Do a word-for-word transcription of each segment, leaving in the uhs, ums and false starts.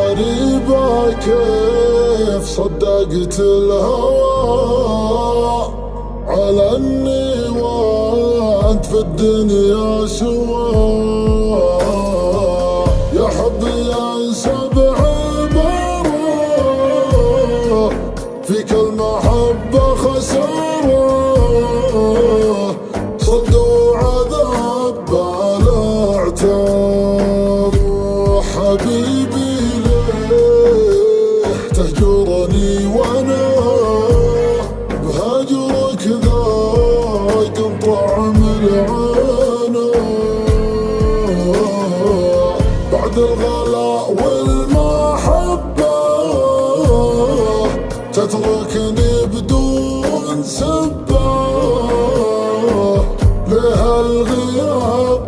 غريبة كيف صدقت الهوى على اني وانت في الدنيا سوا. يا حبي انسى بعبارة فيك المحبة خسارة، صد وعذاب بالاعتاب. حبيبي ليه تهجرني وانا بهجرك ذاق طعم العنا. بعد الغلاء والمحبة تتركني بدون سبة، ليه الغياب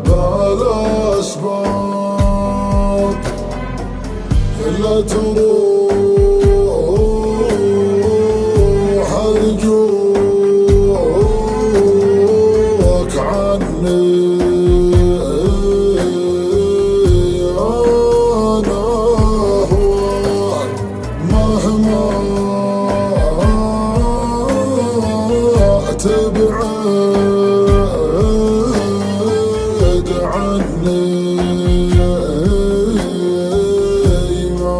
بالأسباب إلا تروح أرجوك عني. أنا هواك مهما تبعد عني ما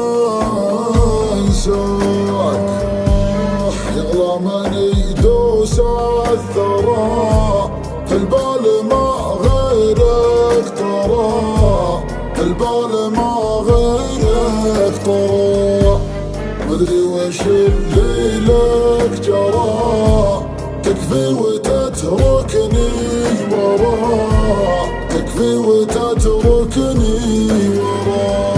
انساك. يغلى من يدوس الثرى في البال ما غيرك ترى، في البال ما غيرك ترى. مدري وش اللي لك جرى، تكفي وتتركني ورا، تكفي وتتركني ورا.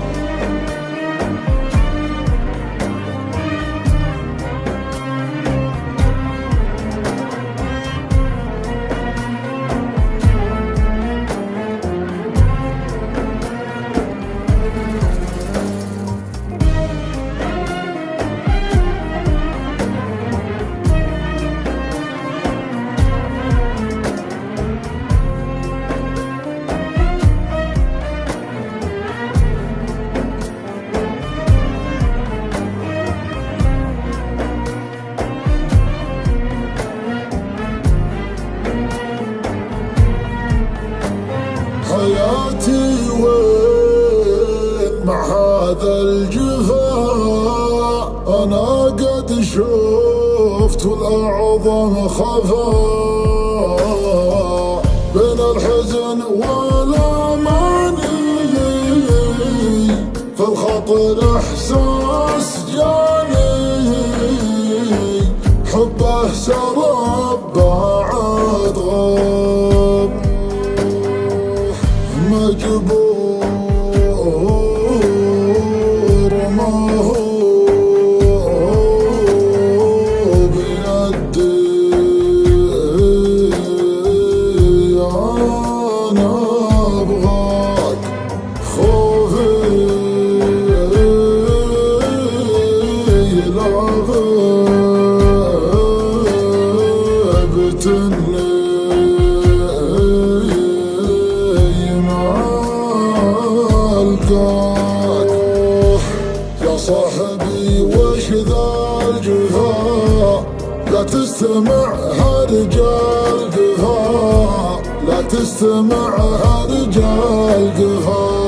حياتي وين مع هذا الجفاء، أنا قد شفت والأعظم خفاء بين الحزن والأماني. في الخاطر إحساس جاني، حبه سرب بعد غاب. مجبور ما هو بيدي، أنا أبغاك خوفي لا غبتني يا صاحبي وش ذا الجفاء. لا تستمع هرجال قفا، لا تستمع هرجال قفا.